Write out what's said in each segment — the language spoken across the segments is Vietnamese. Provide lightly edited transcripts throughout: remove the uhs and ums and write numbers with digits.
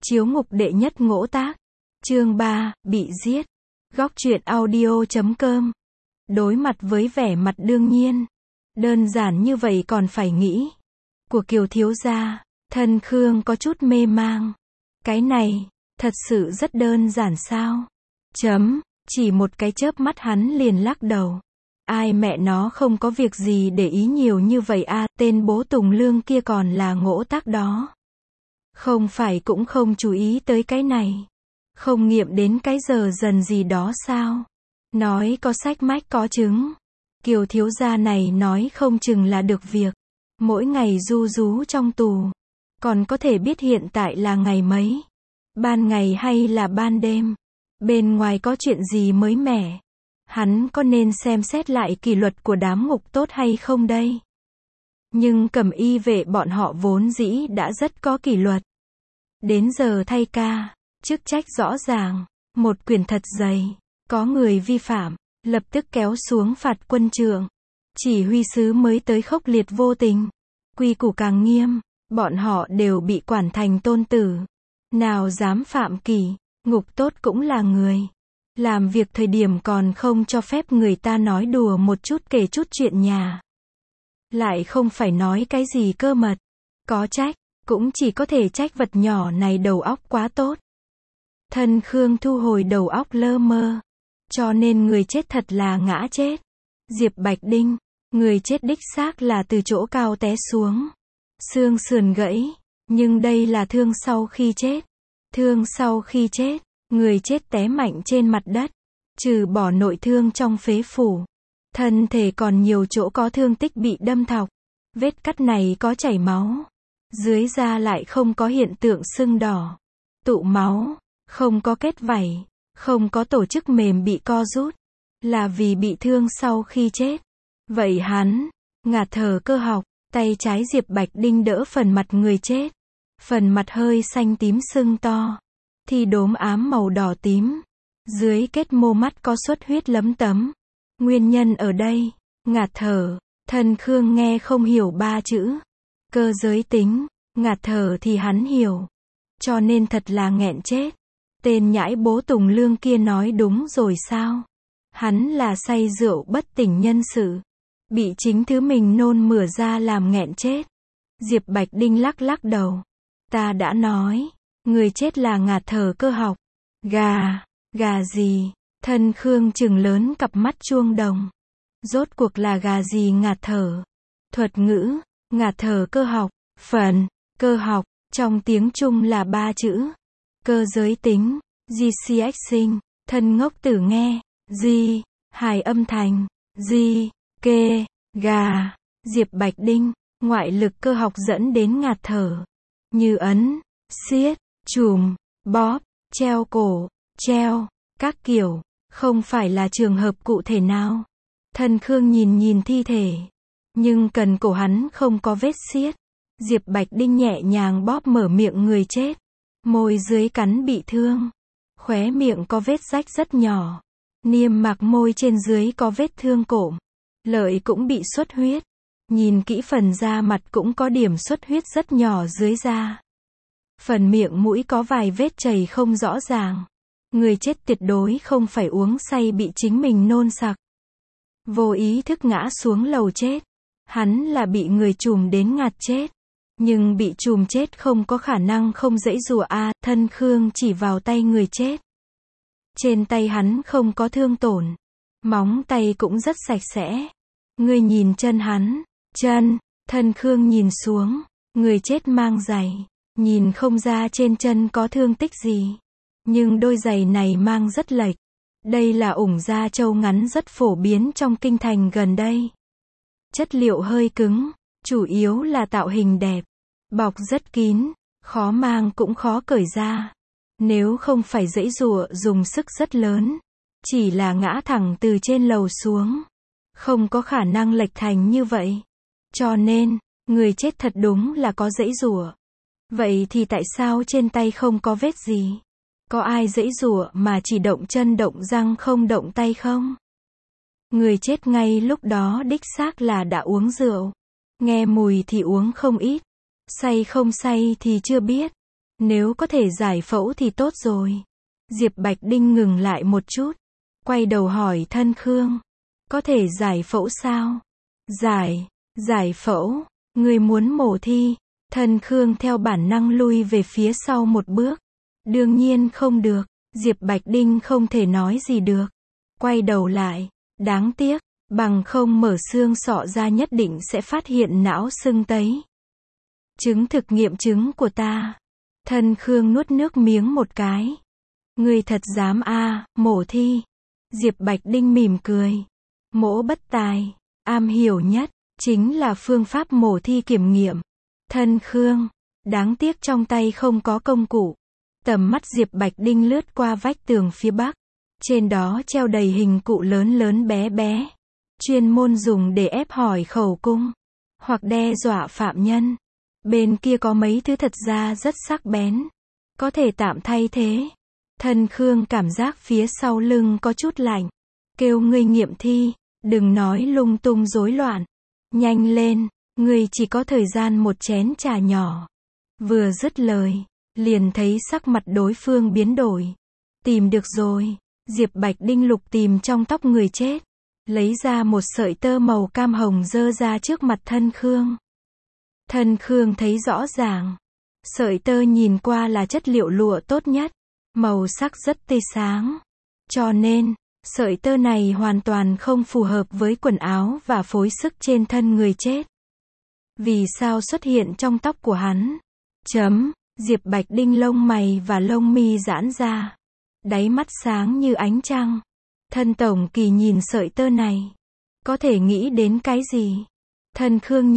Chiếu ngục đệ nhất ngỗ tác. Chương 3, bị giết. Góc truyện audio.com. Đối mặt với vẻ mặt đương nhiên. Đơn giản như vậy còn phải nghĩ. Của Kiều thiếu gia, thân Khương có chút mê mang. Cái này, thật sự rất đơn giản sao? Chỉ một cái chớp mắt hắn liền lắc đầu. Ai mẹ nó không có việc gì để ý nhiều như vậy à, tên bố Tùng Lương kia còn là ngỗ tác đó. Không phải cũng không chú ý tới cái này. Không nghiệm đến cái giờ dần gì đó sao? Nói có sách mách có chứng. Kiều thiếu gia này nói không chừng là được việc. Mỗi ngày ru rú trong tù. Còn có thể biết hiện tại là ngày mấy. Ban ngày hay là ban đêm. Bên ngoài có chuyện gì mới mẻ. Hắn có nên xem xét lại kỷ luật của đám ngục tốt hay không đây? Nhưng cẩm y vệ bọn họ vốn dĩ đã rất có kỷ luật. Đến giờ thay ca, chức trách rõ ràng, một quyển thật dày, có người vi phạm, lập tức kéo xuống phạt quân trường. Chỉ huy sứ mới tới khốc liệt vô tình, quy củ càng nghiêm, bọn họ đều bị quản thành tôn tử. Nào dám phạm kỷ, ngục tốt cũng là người. Làm việc thời điểm còn không cho phép người ta nói đùa một chút kể chút chuyện nhà. Lại không phải nói cái gì cơ mật. Có trách, cũng chỉ có thể trách vật nhỏ này đầu óc quá tốt. Thân Khương thu hồi đầu óc lơ mơ. Cho nên người chết thật là ngã chết. Diệp Bạch Đinh, người chết đích xác là từ chỗ cao té xuống. Xương sườn gãy, nhưng đây là thương sau khi chết. Thương sau khi chết, người chết té mạnh trên mặt đất. Trừ bỏ nội thương trong phế phủ. Thân thể còn nhiều chỗ có thương tích bị đâm thọc. Vết cắt này có chảy máu. Dưới da lại không có hiện tượng sưng đỏ, tụ máu, không có kết vảy, không có tổ chức mềm bị co rút. Là vì bị thương sau khi chết. Vậy hắn, ngạt thở cơ học, tay trái Diệp Bạch Đinh đỡ phần mặt người chết. Phần mặt hơi xanh tím sưng to. Thì đốm ám màu đỏ tím. Dưới kết mô mắt có xuất huyết lấm tấm. Nguyên nhân ở đây, ngạt thở. Thân Khương nghe không hiểu ba chữ. Cơ giới tính, ngạt thở thì hắn hiểu. Cho nên thật là nghẹn chết. Tên nhãi bố Tùng Lương kia nói đúng rồi sao? Hắn là say rượu bất tỉnh nhân sự. Bị chính thứ mình nôn mửa ra làm nghẹn chết. Diệp Bạch Đinh lắc lắc đầu. Ta đã nói, người chết là ngạt thở cơ học. Gà gì? Thân Khương trừng lớn cặp mắt chuông đồng. Rốt cuộc là gà gì ngạt thở? Thuật ngữ, ngạt thở cơ học, phần, cơ học, trong tiếng Trung là ba chữ. Cơ giới tính, GCX sinh, thân ngốc tử nghe, G, hài âm thành, G, kê, gà, Diệp Bạch Đinh, ngoại lực cơ học dẫn đến ngạt thở. Như ấn, siết, chùm, bóp, treo cổ, treo, các kiểu, không phải là trường hợp cụ thể nào. Thân Khương nhìn thi thể. Nhưng cần cổ hắn không có vết xiết. Diệp Bạch Đinh nhẹ nhàng bóp mở miệng người chết. Môi dưới cắn bị thương. Khóe miệng có vết rách rất nhỏ. Niêm mạc môi trên dưới có vết thương cộm. Lợi cũng bị xuất huyết. Nhìn kỹ phần da mặt cũng có điểm xuất huyết rất nhỏ dưới da. Phần miệng mũi có vài vết chảy không rõ ràng. Người chết tuyệt đối không phải uống say bị chính mình nôn sặc. Vô ý thức ngã xuống lầu chết. Hắn là bị người trùm đến ngạt chết. Nhưng bị trùm chết không có khả năng không giãy giụa a. Thân Khương chỉ vào tay người chết. Trên tay hắn không có thương tổn. Móng tay cũng rất sạch sẽ. Ngươi nhìn chân hắn. Chân. Thân Khương nhìn xuống. Người chết mang giày. Nhìn không ra trên chân có thương tích gì. Nhưng đôi giày này mang rất lệch. Đây là ủng da trâu ngắn rất phổ biến trong kinh thành gần đây. Chất liệu hơi cứng, chủ yếu là tạo hình đẹp. Bọc rất kín, khó mang cũng khó cởi ra. Nếu không phải giãy giụa dùng sức rất lớn. Chỉ là ngã thẳng từ trên lầu xuống. Không có khả năng lệch thành như vậy. Cho nên, người chết thật đúng là có giãy giụa. Vậy thì tại sao trên tay không có vết gì? Có ai giãy giụa mà chỉ động chân động răng không động tay không? Người chết ngay lúc đó đích xác là đã uống rượu. Nghe mùi thì uống không ít. Say không say thì chưa biết. Nếu có thể giải phẫu thì tốt rồi. Diệp Bạch Đinh ngừng lại một chút, quay đầu hỏi Thân Khương. Có thể giải phẫu sao? Giải phẫu, người muốn mổ thi. Thân Khương theo bản năng lui về phía sau một bước. Đương nhiên không được. Diệp Bạch Đinh không thể nói gì được. Quay đầu lại, đáng tiếc, bằng không mở xương sọ ra nhất định sẽ phát hiện não sưng tấy. Chứng thực nghiệm chứng của ta. Thân Khương nuốt nước miếng một cái. Người thật dám mổ thi. Diệp Bạch Đinh mỉm cười. Mỗ bất tài, am hiểu nhất, chính là phương pháp mổ thi kiểm nghiệm. Thân Khương, đáng tiếc trong tay không có công cụ. Tầm mắt Diệp Bạch Đinh lướt qua vách tường phía bắc. Trên đó treo đầy hình cụ lớn lớn bé bé. Chuyên môn dùng để ép hỏi khẩu cung. Hoặc đe dọa phạm nhân. Bên kia có mấy thứ thật ra rất sắc bén. Có thể tạm thay thế. Thân Khương cảm giác phía sau lưng có chút lạnh. Kêu ngươi nghiệm thi, đừng nói lung tung rối loạn. Nhanh lên, ngươi chỉ có thời gian một chén trà nhỏ. Vừa dứt lời, liền thấy sắc mặt đối phương biến đổi. Tìm được rồi. Diệp Bạch Đinh lục tìm trong tóc người chết. Lấy ra một sợi tơ màu cam hồng dơ ra trước mặt Thân Khương. Thân Khương thấy rõ ràng. Sợi tơ nhìn qua là chất liệu lụa tốt nhất. Màu sắc rất tươi sáng. Cho nên, sợi tơ này hoàn toàn không phù hợp với quần áo và phối sức trên thân người chết. Vì sao xuất hiện trong tóc của hắn? Diệp Bạch Đinh lông mày và lông mi giãn ra. Đáy mắt sáng như ánh trăng. Thân tổng kỳ nhìn sợi tơ này. Có thể nghĩ đến cái gì? Thân Khương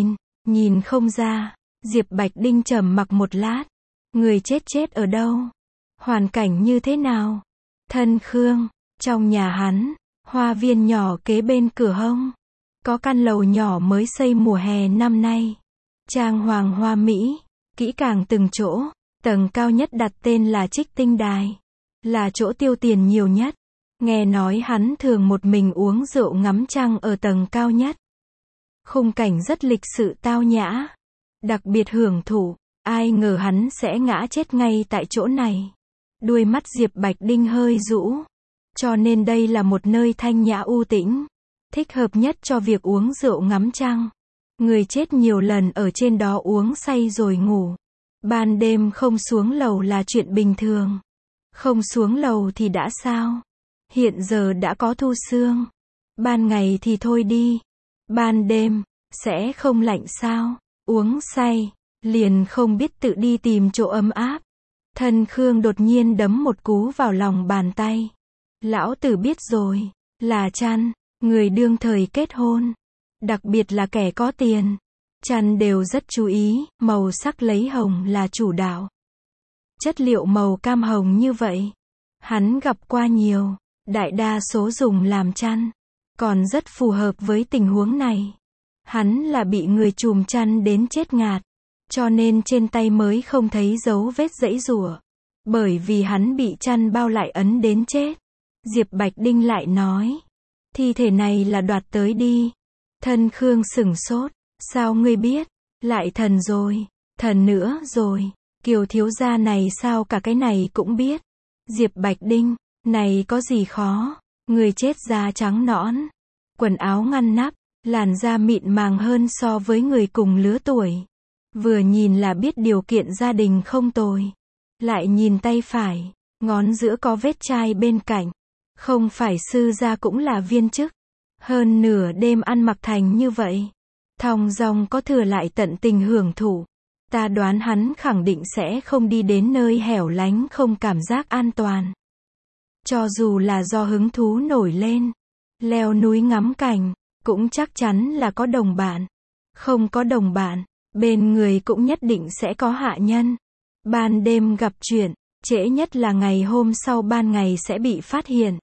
nhìn không ra. Diệp Bạch Đinh trầm mặc một lát. Người chết ở đâu? Hoàn cảnh như thế nào? Thân Khương, trong nhà hắn, hoa viên nhỏ kế bên cửa hông. Có căn lầu nhỏ mới xây mùa hè năm nay. Trang hoàng hoa mỹ, kỹ càng từng chỗ. Tầng cao nhất đặt tên là Trích Tinh Đài. Là chỗ tiêu tiền nhiều nhất. Nghe nói hắn thường một mình uống rượu ngắm trăng ở tầng cao nhất. Khung cảnh rất lịch sự tao nhã. Đặc biệt hưởng thụ. Ai ngờ hắn sẽ ngã chết ngay tại chỗ này. Đuôi mắt Diệp Bạch Đinh hơi rũ. Cho nên đây là một nơi thanh nhã u tĩnh. Thích hợp nhất cho việc uống rượu ngắm trăng. Người chết nhiều lần ở trên đó uống say rồi ngủ. Ban đêm không xuống lầu là chuyện bình thường. Không xuống lầu thì đã sao? Hiện giờ đã có thu sương. Ban ngày thì thôi đi. Ban đêm, sẽ không lạnh sao? Uống say, liền không biết tự đi tìm chỗ ấm áp. Thân Khương đột nhiên đấm một cú vào lòng bàn tay. Lão tử biết rồi, là chăn, người đương thời kết hôn. Đặc biệt là kẻ có tiền. Chăn đều rất chú ý, màu sắc lấy hồng là chủ đạo. Chất liệu màu cam hồng như vậy. Hắn gặp qua nhiều, đại đa số dùng làm chăn. Còn rất phù hợp với tình huống này. Hắn là bị người trùm chăn đến chết ngạt. Cho nên trên tay mới không thấy dấu vết giãy giụa. Bởi vì hắn bị chăn bao lại ấn đến chết. Diệp Bạch Đinh lại nói. Thi thể này là đoạt tới đi. Thân Khương sửng sốt. Sao ngươi biết? Lại thần rồi. Thần nữa rồi. Kiều thiếu gia này sao cả cái này cũng biết. Diệp Bạch Đinh. Này có gì khó. Người chết da trắng nõn. Quần áo ngăn nắp. Làn da mịn màng hơn so với người cùng lứa tuổi. Vừa nhìn là biết điều kiện gia đình không tồi. Lại nhìn tay phải. Ngón giữa có vết chai bên cạnh. Không phải sư gia cũng là viên chức. Hơn nửa đêm ăn mặc thành như vậy. Thong dong có thừa lại tận tình hưởng thụ. Ta đoán hắn khẳng định sẽ không đi đến nơi hẻo lánh không cảm giác an toàn. Cho dù là do hứng thú nổi lên. Leo núi ngắm cảnh. Cũng chắc chắn là có đồng bạn. Không có đồng bạn. Bên người cũng nhất định sẽ có hạ nhân. Ban đêm gặp chuyện. Trễ nhất là ngày hôm sau ban ngày sẽ bị phát hiện.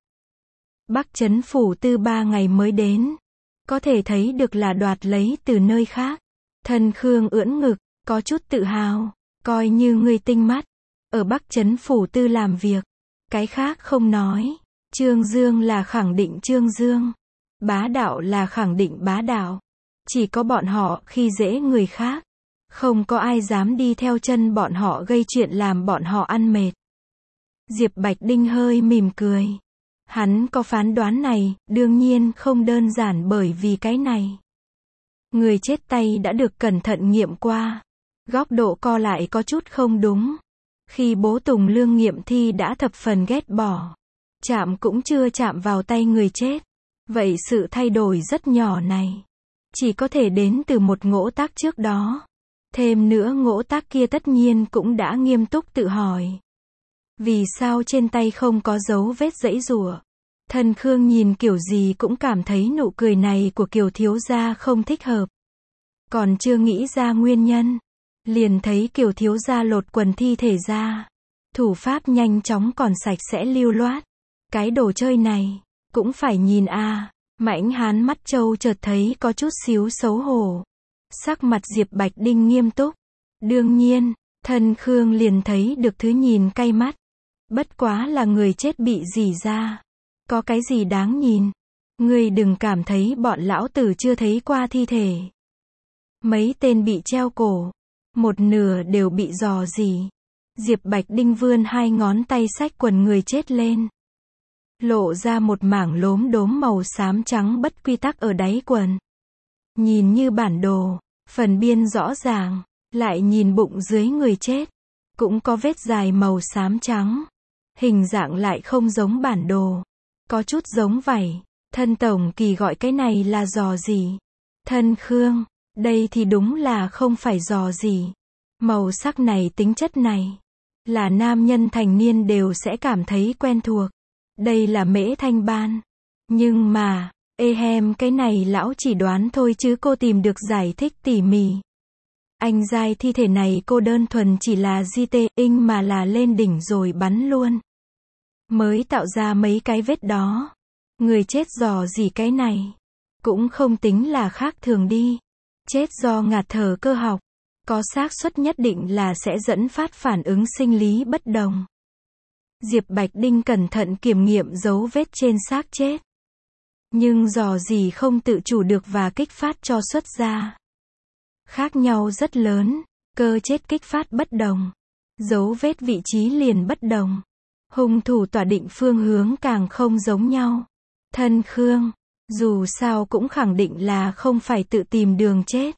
Bắc Trấn Phủ Tư 3 ngày mới đến. Có thể thấy được là đoạt lấy từ nơi khác. Thân Khương ưỡn ngực, có chút tự hào. Coi như người tinh mắt. Ở Bắc Trấn Phủ Tư làm việc. Cái khác không nói. Trương Dương là khẳng định Trương Dương. Bá đạo là khẳng định bá đạo. Chỉ có bọn họ khi dễ người khác. Không có ai dám đi theo chân bọn họ gây chuyện làm bọn họ ăn mệt. Diệp Bạch Đinh hơi mỉm cười. Hắn có phán đoán này, đương nhiên không đơn giản bởi vì cái này. Người chết tay đã được cẩn thận nghiệm qua. Góc độ co lại có chút không đúng. Khi bố Tùng Lương nghiệm thi đã thập phần ghét bỏ. Chạm cũng chưa chạm vào tay người chết. Vậy sự thay đổi rất nhỏ này chỉ có thể đến từ một ngỗ tác trước đó. Thêm nữa ngỗ tác kia tất nhiên cũng đã nghiêm túc tự hỏi. Vì sao trên tay không có dấu vết giãy giụa? Thân Khương nhìn kiểu gì cũng cảm thấy nụ cười này của Kiều thiếu gia không thích hợp. Còn chưa nghĩ ra nguyên nhân. Liền thấy Kiều thiếu gia lột quần thi thể ra. Thủ pháp nhanh chóng còn sạch sẽ lưu loát. Cái đồ chơi này, cũng phải nhìn a. Mãnh hán mắt trâu chợt thấy có chút xíu xấu hổ. Sắc mặt Diệp Bạch Đinh nghiêm túc. Đương nhiên, Thân Khương liền thấy được thứ nhìn cay mắt. Bất quá là người chết bị rỉ ra. Có cái gì đáng nhìn? Ngươi đừng cảm thấy bọn lão tử chưa thấy qua thi thể. Mấy tên bị treo cổ, một nửa đều bị rò rỉ. Diệp Bạch Đinh vươn hai ngón tay xách quần người chết lên. Lộ ra một mảng lốm đốm màu xám trắng bất quy tắc ở đáy quần. Nhìn như bản đồ, phần biên rõ ràng, lại nhìn bụng dưới người chết. Cũng có vết dài màu xám trắng. Hình dạng lại không giống bản đồ. Có chút giống vảy. Thân tổng kỳ gọi cái này là rò rỉ. Thân Khương, đây thì đúng là không phải rò rỉ. Màu sắc này tính chất này, là nam nhân thành niên đều sẽ cảm thấy quen thuộc. Đây là mễ thanh ban. Nhưng mà, cái này lão chỉ đoán thôi chứ cô tìm được giải thích tỉ mỉ. Anh giai thi thể này cô đơn thuần chỉ là GT-ing mà là lên đỉnh rồi bắn luôn. Mới tạo ra mấy cái vết đó. Người chết dò gì cái này. Cũng không tính là khác thường đi. Chết do ngạt thở cơ học. Có xác suất nhất định là sẽ dẫn phát phản ứng sinh lý bất đồng. Diệp Bạch Đinh cẩn thận kiểm nghiệm dấu vết trên xác chết. Nhưng dò gì không tự chủ được và kích phát cho xuất ra. Khác nhau rất lớn, cơ chết kích phát bất đồng. Dấu vết vị trí liền bất đồng. Hung thủ tỏa định phương hướng càng không giống nhau. Thân Khương, dù sao cũng khẳng định là không phải tự tìm đường chết.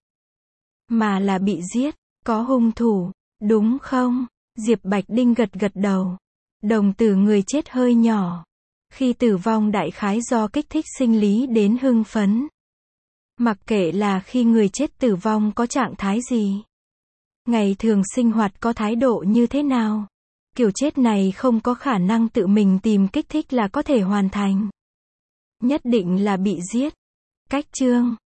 Mà là bị giết, có hung thủ, đúng không? Diệp Bạch Đinh gật gật đầu. Đồng tử người chết hơi nhỏ. Khi tử vong đại khái do kích thích sinh lý đến hưng phấn. Mặc kệ là khi người chết tử vong có trạng thái gì. Ngày thường sinh hoạt có thái độ như thế nào. Kiểu chết này không có khả năng tự mình tìm kích thích là có thể hoàn thành. Nhất định là bị giết. Cách chương